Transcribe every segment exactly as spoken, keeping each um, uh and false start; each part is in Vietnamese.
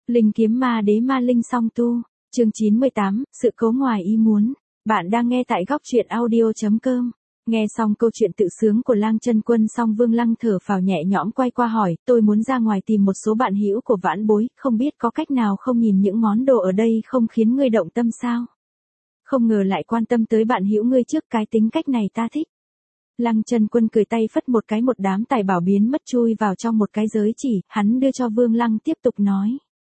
Linh kiếm ma đế ma linh song tu, chương chín mươi tám, sự cố ngoài ý muốn. Bạn đang nghe tại góc truyện audio chấm com. Nghe xong câu chuyện tự sướng của Lang Chân Quân xong Vương Lăng thở phào nhẹ nhõm quay qua hỏi, tôi muốn ra ngoài tìm một số bạn hữu của vãn bối, không biết có cách nào không nhìn những món đồ ở đây không khiến ngươi động tâm sao? Không ngờ lại quan tâm tới bạn hữu ngươi trước, cái tính cách này ta thích. Lăng Chân Quân cười tay phất một cái, một đám tài bảo biến mất chui vào trong một cái giới chỉ, hắn đưa cho Vương Lăng tiếp tục nói.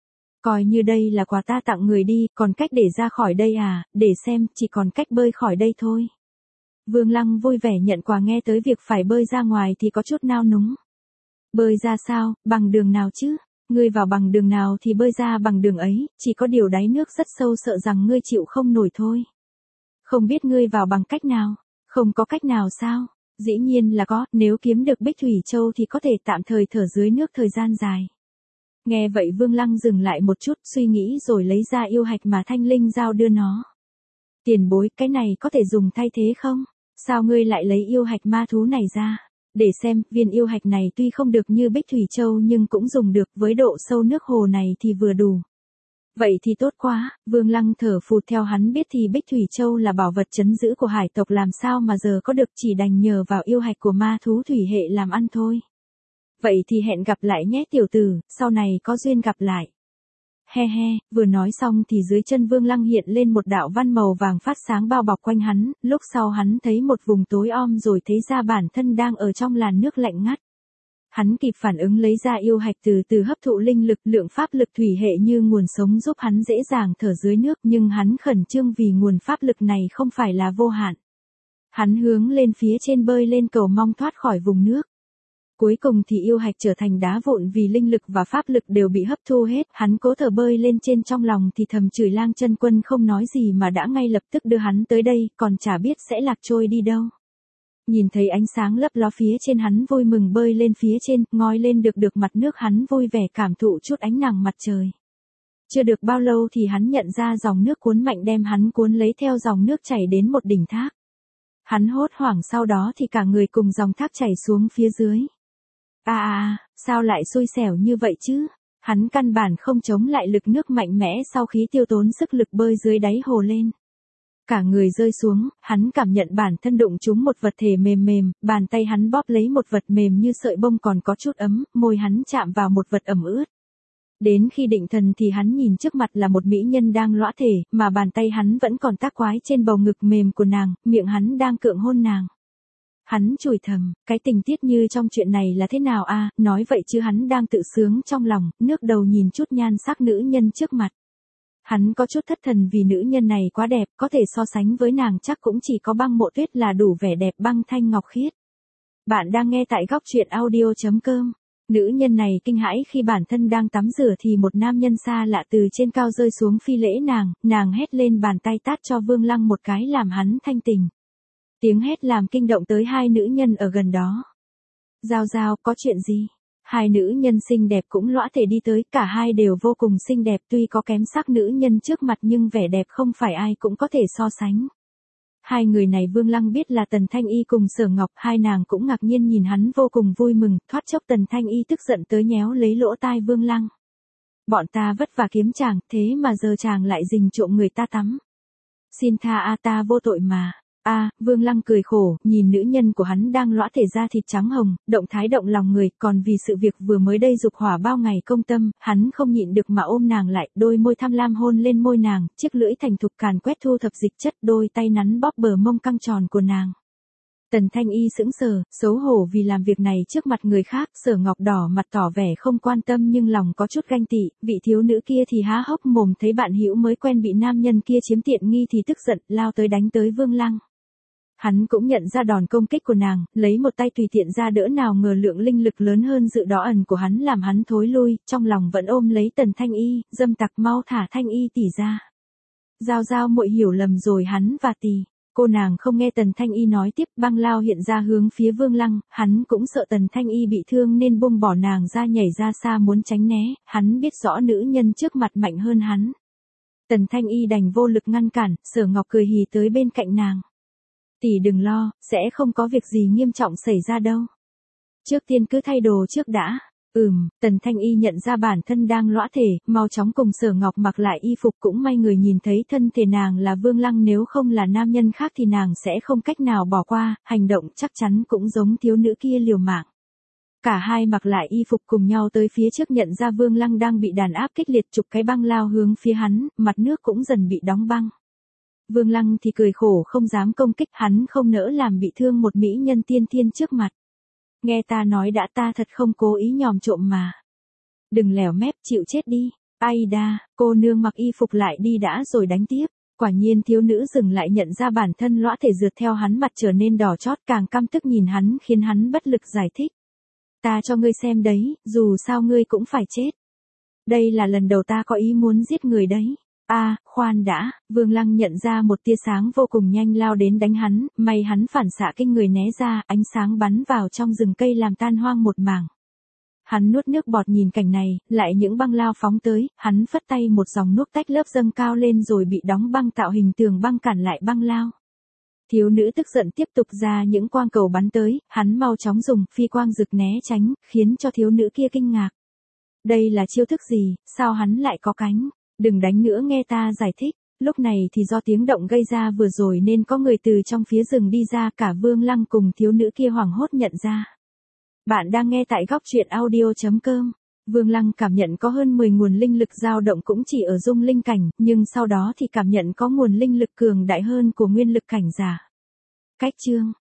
Coi như đây là quà ta tặng người đi, còn cách để ra khỏi đây à, để xem, chỉ còn cách bơi khỏi đây thôi. Vương Lăng vui vẻ nhận quà, nghe tới việc phải bơi ra ngoài thì có chút nao núng. Bơi ra sao, bằng đường nào chứ? Ngươi vào bằng đường nào thì bơi ra bằng đường ấy, chỉ có điều đáy nước rất sâu, sợ rằng ngươi chịu không nổi thôi. Không biết ngươi vào bằng cách nào? Không có cách nào sao? Dĩ nhiên là có, nếu kiếm được Bích Thủy Châu thì có thể tạm thời thở dưới nước thời gian dài. Nghe vậy Vương Lăng dừng lại một chút, suy nghĩ rồi lấy ra yêu hạch mà Thanh Linh giao đưa nó. Tiền bối, cái này có thể dùng thay thế không? Sao ngươi lại lấy yêu hạch ma thú này ra? Để xem, viên yêu hạch này tuy không được như Bích Thủy Châu nhưng cũng dùng được, với độ sâu nước hồ này thì vừa đủ. Vậy thì tốt quá, Vương Lăng thở phụt, theo hắn biết thì Bích Thủy Châu là bảo vật trấn giữ của hải tộc, làm sao mà giờ có được, chỉ đành nhờ vào yêu hạch của ma thú thủy hệ làm ăn thôi. Vậy thì hẹn gặp lại nhé tiểu tử, sau này có duyên gặp lại. He he, vừa nói xong thì dưới chân Vương Lăng hiện lên một đạo văn màu vàng phát sáng bao bọc quanh hắn, lúc sau hắn thấy một vùng tối om rồi thấy ra bản thân đang ở trong làn nước lạnh ngắt. Hắn kịp phản ứng lấy ra yêu hạch, từ từ hấp thụ linh lực, lượng pháp lực thủy hệ như nguồn sống giúp hắn dễ dàng thở dưới nước, nhưng hắn khẩn trương vì nguồn pháp lực này không phải là vô hạn. Hắn hướng lên phía trên bơi lên, cầu mong thoát khỏi vùng nước. Cuối cùng thì yêu hạch trở thành đá vụn vì linh lực và pháp lực đều bị hấp thu hết, hắn cố thở bơi lên trên, trong lòng thì thầm chửi Lang Chân Quân không nói gì mà đã ngay lập tức đưa hắn tới đây, còn chả biết sẽ lạc trôi đi đâu. Nhìn thấy ánh sáng lấp ló phía trên, hắn vui mừng bơi lên phía trên, ngoi lên được được mặt nước, hắn vui vẻ cảm thụ chút ánh nắng mặt trời. Chưa được bao lâu thì hắn nhận ra dòng nước cuốn mạnh đem hắn cuốn lấy theo dòng nước chảy đến một đỉnh thác. Hắn hốt hoảng, sau đó thì cả người cùng dòng thác chảy xuống phía dưới. À à, sao lại xui xẻo như vậy chứ? Hắn căn bản không chống lại lực nước mạnh mẽ sau khi tiêu tốn sức lực bơi dưới đáy hồ lên. Cả người rơi xuống, hắn cảm nhận bản thân đụng trúng một vật thể mềm mềm, bàn tay hắn bóp lấy một vật mềm như sợi bông còn có chút ấm, môi hắn chạm vào một vật ẩm ướt. Đến khi định thần thì hắn nhìn trước mặt là một mỹ nhân đang lõa thể, mà bàn tay hắn vẫn còn tác quái trên bầu ngực mềm của nàng, miệng hắn đang cưỡng hôn nàng. Hắn chửi thầm, cái tình tiết như trong chuyện này là thế nào a? À, nói vậy chứ hắn đang tự sướng trong lòng, nước đầu nhìn chút nhan sắc nữ nhân trước mặt. Hắn có chút thất thần vì nữ nhân này quá đẹp, có thể so sánh với nàng chắc cũng chỉ có Băng Mộ Tuyết là đủ vẻ đẹp, Băng Thanh Ngọc Khiết. Bạn đang nghe tại góc truyện audio chấm com. Nữ nhân này kinh hãi khi bản thân đang tắm rửa thì một nam nhân xa lạ từ trên cao rơi xuống phi lễ nàng, nàng hét lên, bàn tay tát cho Vương Lăng một cái làm hắn thanh tỉnh. Tiếng hét làm kinh động tới hai nữ nhân ở gần đó. Giao Giao, có chuyện gì? Hai nữ nhân xinh đẹp cũng lõa thể đi tới, cả hai đều vô cùng xinh đẹp, tuy có kém sắc nữ nhân trước mặt nhưng vẻ đẹp không phải ai cũng có thể so sánh. Hai người này Vương Lăng biết là Tần Thanh Y cùng Sở Ngọc, hai nàng cũng ngạc nhiên nhìn hắn vô cùng vui mừng, thoát chốc Tần Thanh Y tức giận tới nhéo lấy lỗ tai Vương Lăng. Bọn ta vất vả kiếm chàng, thế mà giờ chàng lại rình trộm người ta tắm. Xin tha a, ta vô tội mà. A, à, Vương Lăng cười khổ, nhìn nữ nhân của hắn đang lõa thể da thịt trắng hồng, động thái động lòng người, còn vì sự việc vừa mới đây dục hỏa bao ngày công tâm, hắn không nhịn được mà ôm nàng lại, đôi môi tham lam hôn lên môi nàng, chiếc lưỡi thành thục càn quét thu thập dịch chất, đôi tay nắn bóp bờ mông căng tròn của nàng. Tần Thanh Y sững sờ, xấu hổ vì làm việc này trước mặt người khác, Sở Ngọc đỏ mặt tỏ vẻ không quan tâm nhưng lòng có chút ganh tị, vị thiếu nữ kia thì há hốc mồm thấy bạn hữu mới quen bị nam nhân kia chiếm tiện nghi thì tức giận, lao tới đánh tới Vương Lăng. Hắn cũng nhận ra đòn công kích của nàng, lấy một tay tùy tiện ra đỡ, nào ngờ lượng linh lực lớn hơn dự đoán ẩn của hắn làm hắn thối lui, trong lòng vẫn ôm lấy Tần Thanh Y, dâm tặc, mau thả Thanh Y tỷ ra. Giao Giao muội hiểu lầm rồi, hắn và tỷ. Cô nàng không nghe Tần Thanh Y nói tiếp, băng lao hiện ra hướng phía Vương Lăng, hắn cũng sợ Tần Thanh Y bị thương nên buông bỏ nàng ra, nhảy ra xa muốn tránh né, hắn biết rõ nữ nhân trước mặt mạnh hơn hắn. Tần Thanh Y đành vô lực ngăn cản, Sở Ngọc cười hì tới bên cạnh nàng. Tỷ đừng lo, sẽ không có việc gì nghiêm trọng xảy ra đâu. Trước tiên cứ thay đồ trước đã. Ừm, Tần Thanh Y nhận ra bản thân đang lõa thể, mau chóng cùng Sở Ngọc mặc lại y phục, cũng may người nhìn thấy thân thể nàng là Vương Lăng, nếu không là nam nhân khác thì nàng sẽ không cách nào bỏ qua, hành động chắc chắn cũng giống thiếu nữ kia liều mạng. Cả hai mặc lại y phục cùng nhau tới phía trước, nhận ra Vương Lăng đang bị đàn áp kịch liệt, chụp cái băng lao hướng phía hắn, mặt nước cũng dần bị đóng băng. Vương Lăng thì cười khổ không dám công kích, hắn không nỡ làm bị thương một mỹ nhân tiên thiên trước mặt. Nghe ta nói đã, ta thật không cố ý nhòm trộm mà. Đừng lèo mép, chịu chết đi. Ai đa, cô nương mặc y phục lại đi đã rồi đánh tiếp. Quả nhiên thiếu nữ dừng lại, nhận ra bản thân lõa thể, rượt theo hắn, mặt trở nên đỏ chót, càng căm tức nhìn hắn khiến hắn bất lực giải thích. Ta cho ngươi xem đấy, dù sao ngươi cũng phải chết. Đây là lần đầu ta có ý muốn giết người đấy. A, à, khoan đã, Vương Lăng nhận ra một tia sáng vô cùng nhanh lao đến đánh hắn, may hắn phản xạ kinh người né ra, ánh sáng bắn vào trong rừng cây làm tan hoang một mảng. Hắn nuốt nước bọt nhìn cảnh này, lại những băng lao phóng tới, hắn phất tay một dòng nước tách lớp dâng cao lên rồi bị đóng băng tạo hình tường băng cản lại băng lao. Thiếu nữ tức giận tiếp tục ra những quang cầu bắn tới, hắn mau chóng dùng phi quang rực né tránh, khiến cho thiếu nữ kia kinh ngạc. Đây là chiêu thức gì, sao hắn lại có cánh? Đừng đánh nữa, nghe ta giải thích. Lúc này thì do tiếng động gây ra vừa rồi nên có người từ trong phía rừng đi ra, cả Vương Lăng cùng thiếu nữ kia hoảng hốt nhận ra. Bạn đang nghe tại góc truyện audio chấm com. Vương Lăng cảm nhận có hơn mười nguồn linh lực dao động, cũng chỉ ở dung linh cảnh, nhưng sau đó thì cảm nhận có nguồn linh lực cường đại hơn của nguyên lực cảnh giả. Cách chương